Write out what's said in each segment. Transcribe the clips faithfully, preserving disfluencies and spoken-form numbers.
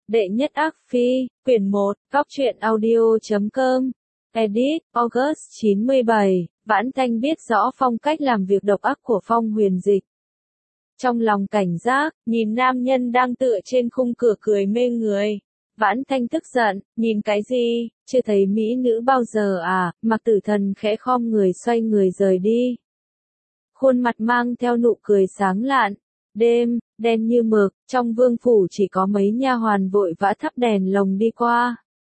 Đệ nhất ác phi, quyển một, góc truyện audio.com, edit, August chín mươi bảy, Vãn Thanh biết rõ phong cách làm việc độc ác của Phong Huyền Dịch. Trong lòng cảnh giác, nhìn nam nhân đang tựa trên khung cửa cười mê người. Vãn Thanh tức giận, nhìn cái gì, chưa thấy mỹ nữ bao giờ à, Mặc Tử Thần khẽ khom người xoay người rời đi. Khuôn mặt mang theo nụ cười sáng lạn. Đêm, đen như mực, trong vương phủ chỉ có mấy nha hoàn vội vã thắp đèn lồng đi qua.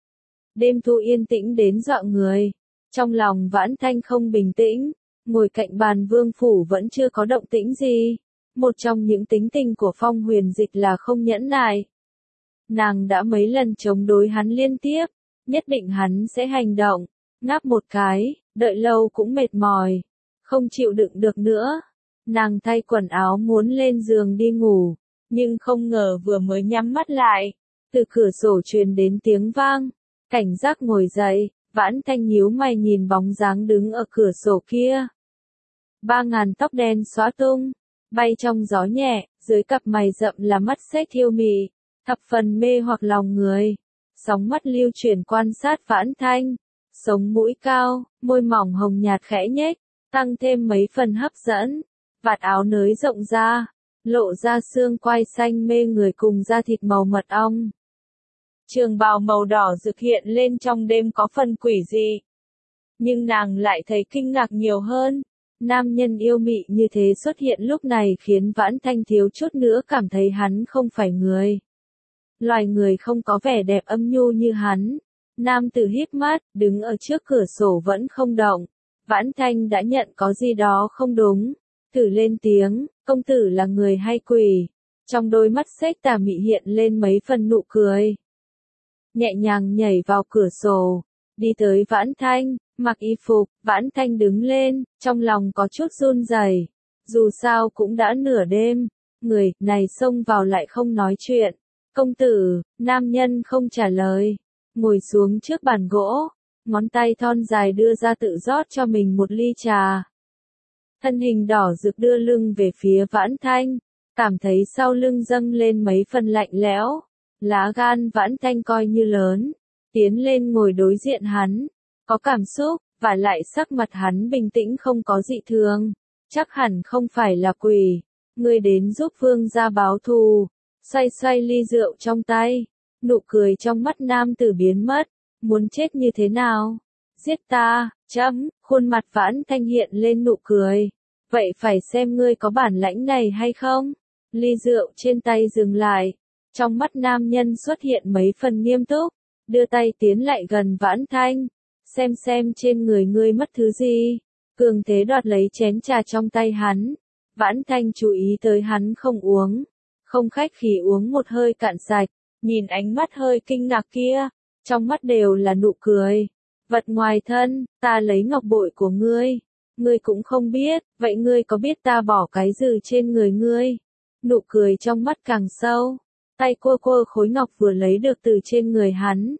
Đêm thu yên tĩnh đến dọa người. Trong lòng Vãn Thanh không bình tĩnh, ngồi cạnh bàn vương phủ vẫn chưa có động tĩnh gì. Một trong những tính tình của Phong Huyền Dịch là không nhẫn nại. Nàng đã mấy lần chống đối hắn liên tiếp, nhất định hắn sẽ hành động, ngáp một cái, đợi lâu cũng mệt mỏi, không chịu đựng được nữa. Nàng thay quần áo muốn lên giường đi ngủ, nhưng không ngờ vừa mới nhắm mắt lại, từ cửa sổ truyền đến tiếng vang, cảnh giác ngồi dậy, Vãn Thanh nhíu mày nhìn bóng dáng đứng ở cửa sổ kia. Ba ngàn tóc đen xóa tung, bay trong gió nhẹ, dưới cặp mày rậm là mắt xếch thiêu mị, thập phần mê hoặc lòng người. Sóng mắt lưu chuyển quan sát Vãn Thanh, sống mũi cao, môi mỏng hồng nhạt khẽ nhếch, tăng thêm mấy phần hấp dẫn. Vạt áo nới rộng ra, lộ ra xương quai xanh mê người cùng da thịt màu mật ong. Trường bào màu đỏ rực hiện lên trong đêm có phần quỷ dị. Nhưng nàng lại thấy kinh ngạc nhiều hơn. Nam nhân yêu mị như thế xuất hiện lúc này khiến Vãn Thanh thiếu chút nữa cảm thấy hắn không phải người. Loài người không có vẻ đẹp âm nhu như hắn. Nam tử híp mắt, đứng ở trước cửa sổ vẫn không động. Vãn Thanh đã nhận có gì đó không đúng. Tử lên tiếng, công tử là người hay quỷ? Trong đôi mắt xếch tà mị hiện lên mấy phần nụ cười. Nhẹ nhàng nhảy vào cửa sổ, đi tới Vãn Thanh, mặc y phục, Vãn Thanh đứng lên, trong lòng có chút run rẩy. Dù sao cũng đã nửa đêm, người này xông vào lại không nói chuyện. Công tử, nam nhân không trả lời, ngồi xuống trước bàn gỗ, ngón tay thon dài đưa ra tự rót cho mình một ly trà. Thân hình đỏ rực đưa lưng về phía Vãn Thanh, cảm thấy sau lưng dâng lên mấy phần lạnh lẽo. Lá gan Vãn Thanh coi như lớn, tiến lên ngồi đối diện hắn, có cảm xúc, và lại sắc mặt hắn bình tĩnh không có dị thường, chắc hẳn không phải là quỷ. Ngươi đến giúp vương gia báo thù. Xoay xoay ly rượu trong tay, nụ cười trong mắt nam tử biến mất, muốn chết như thế nào? Giết ta, chấm, khuôn mặt Vãn Thanh hiện lên nụ cười. Vậy phải xem ngươi có bản lãnh này hay không? Ly rượu trên tay dừng lại, trong mắt nam nhân xuất hiện mấy phần nghiêm túc, đưa tay tiến lại gần Vãn Thanh, xem xem trên người ngươi mất thứ gì. Cường thế đoạt lấy chén trà trong tay hắn, Vãn Thanh chú ý tới hắn không uống, không khách khí uống một hơi cạn sạch, nhìn ánh mắt hơi kinh ngạc kia, trong mắt đều là nụ cười. Vật ngoài thân, ta lấy ngọc bội của ngươi, ngươi cũng không biết, vậy ngươi có biết ta bỏ cái gì trên người ngươi? Nụ cười trong mắt càng sâu, tay cô cô khối ngọc vừa lấy được từ trên người hắn.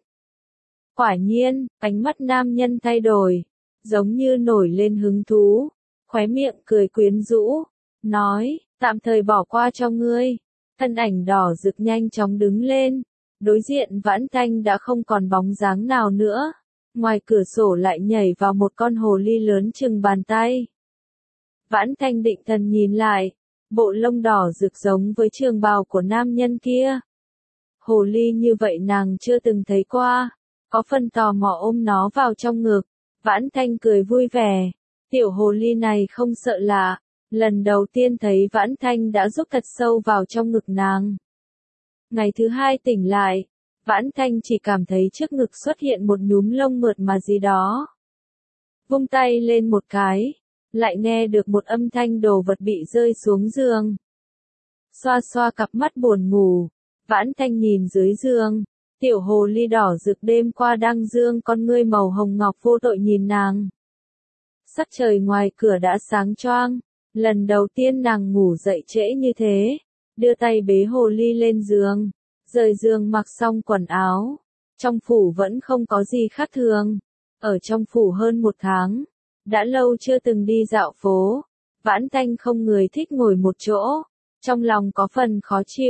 Quả nhiên, ánh mắt nam nhân thay đổi, giống như nổi lên hứng thú, khóe miệng cười quyến rũ, nói, tạm thời bỏ qua cho ngươi. Thân ảnh đỏ rực nhanh chóng đứng lên, đối diện Vãn Thanh đã không còn bóng dáng nào nữa. Ngoài cửa sổ lại nhảy vào một con hồ ly lớn chừng bàn tay. Vãn Thanh định thần nhìn lại, bộ lông đỏ rực giống với trường bào của nam nhân kia. Hồ ly như vậy nàng chưa từng thấy qua, có phần tò mò ôm nó vào trong ngực. Vãn Thanh cười vui vẻ, tiểu hồ ly này không sợ lạ. Lần đầu tiên thấy Vãn Thanh đã rúc thật sâu vào trong ngực nàng. Ngày thứ hai tỉnh lại, Vãn Thanh chỉ cảm thấy trước ngực xuất hiện một nhúm lông mượt mà gì đó. Vung tay lên một cái, lại nghe được một âm thanh đồ vật bị rơi xuống giường. Xoa xoa cặp mắt buồn ngủ, Vãn Thanh nhìn dưới giường, tiểu hồ ly đỏ rực đêm qua đang dương con ngươi màu hồng ngọc vô tội nhìn nàng. Sắc trời ngoài cửa đã sáng choang. Lần đầu tiên nàng ngủ dậy trễ như thế, đưa tay bế hồ ly lên giường, rời giường mặc xong quần áo. Trong phủ vẫn không có gì khác thường. Ở trong phủ hơn một tháng, đã lâu chưa từng đi dạo phố. Vãn Thanh không người thích ngồi một chỗ, trong lòng có phần khó chịu.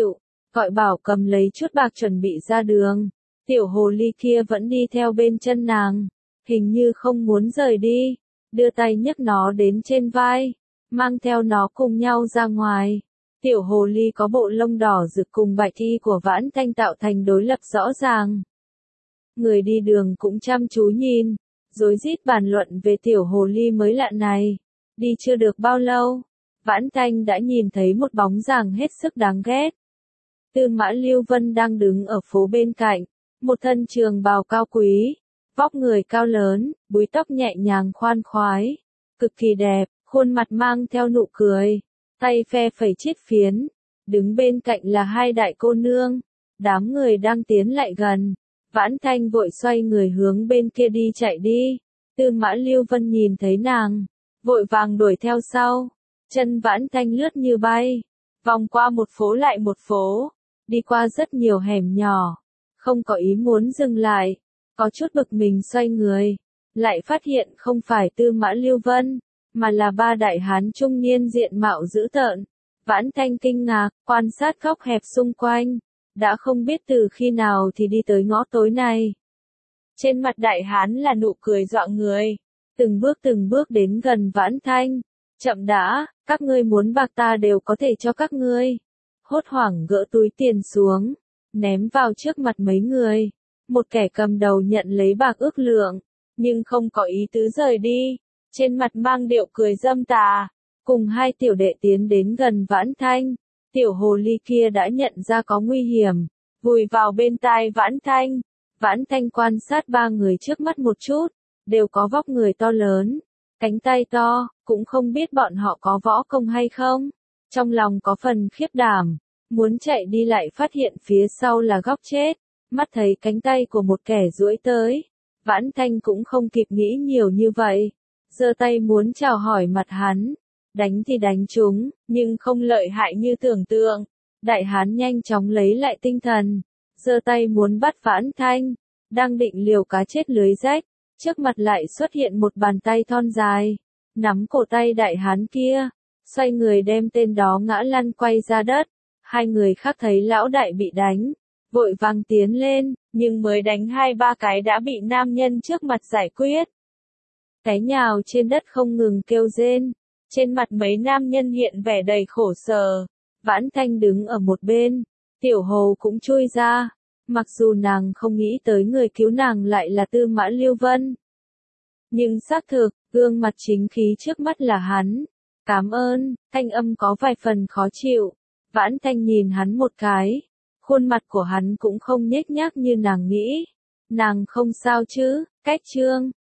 gọi bảo cầm lấy chút bạc chuẩn bị ra đường. Tiểu hồ ly kia vẫn đi theo bên chân nàng, hình như không muốn rời đi, đưa tay nhấc nó đến trên vai, mang theo nó cùng nhau ra ngoài. Tiểu hồ ly có bộ lông đỏ rực cùng bạch y của Vãn Thanh tạo thành đối lập rõ ràng. Người đi đường cũng chăm chú nhìn, rối rít bàn luận về tiểu hồ ly mới lạ này. Đi chưa được bao lâu, Vãn Thanh đã nhìn thấy một bóng dáng hết sức đáng ghét. Tư Mã Lưu Vân đang đứng ở phố bên cạnh, một thân trường bào cao quý, vóc người cao lớn, búi tóc nhẹ nhàng khoan khoái, cực kỳ đẹp, khuôn mặt mang theo nụ cười, tay phe phẩy chiếc phiến, đứng bên cạnh là hai đại cô nương, đám người đang tiến lại gần. Vãn Thanh vội xoay người hướng bên kia đi chạy đi, Tư Mã Lưu Vân nhìn thấy nàng, vội vàng đuổi theo sau, chân Vãn Thanh lướt như bay, vòng qua một phố lại một phố, đi qua rất nhiều hẻm nhỏ, không có ý muốn dừng lại, có chút bực mình xoay người, lại phát hiện không phải Tư Mã Lưu Vân, mà là ba đại hán trung niên diện mạo dữ tợn. Vãn Thanh kinh ngạc, quan sát góc hẹp xung quanh, đã không biết từ khi nào thì đi tới ngõ tối này. Trên mặt đại hán là nụ cười dọa người, từng bước từng bước đến gần Vãn Thanh. Chậm đã, các ngươi muốn bạc ta đều có thể cho các ngươi. Hốt hoảng gỡ túi tiền xuống, ném vào trước mặt mấy người. Một kẻ cầm đầu nhận lấy bạc ước lượng, nhưng không có ý tứ rời đi, trên mặt mang điệu cười dâm tà. Cùng hai tiểu đệ tiến đến gần Vãn Thanh, tiểu hồ ly kia đã nhận ra có nguy hiểm, vùi vào bên tai Vãn Thanh. Vãn Thanh quan sát ba người trước mắt một chút, đều có vóc người to lớn, cánh tay to, cũng không biết bọn họ có võ công hay không. Trong lòng có phần khiếp đảm, muốn chạy đi lại phát hiện phía sau là góc chết, mắt thấy cánh tay của một kẻ duỗi tới. Vãn Thanh cũng không kịp nghĩ nhiều như vậy, giơ tay muốn chào hỏi mặt hắn. Đánh thì đánh chúng, nhưng không lợi hại như tưởng tượng. Đại hán nhanh chóng lấy lại tinh thần, giơ tay muốn bắt Vãn Thanh, đang định liều cá chết lưới rách, trước mặt lại xuất hiện một bàn tay thon dài, nắm cổ tay đại hán kia, xoay người đem tên đó ngã lăn quay ra đất. Hai người khác thấy lão đại bị đánh, vội vàng tiến lên, nhưng mới đánh hai ba cái đã bị nam nhân trước mặt giải quyết. Cái nhào trên đất không ngừng kêu rên. Trên mặt mấy nam nhân hiện vẻ đầy khổ sở. Vãn Thanh đứng ở một bên, tiểu hồ cũng chui ra, mặc dù nàng không nghĩ tới người cứu nàng lại là Tư Mã Lưu Vân. Nhưng xác thực, gương mặt chính khí trước mắt là hắn. Cảm ơn, thanh âm có vài phần khó chịu. Vãn Thanh nhìn hắn một cái, khuôn mặt của hắn cũng không nhếch nhác như nàng nghĩ. Nàng không sao chứ, cách chương.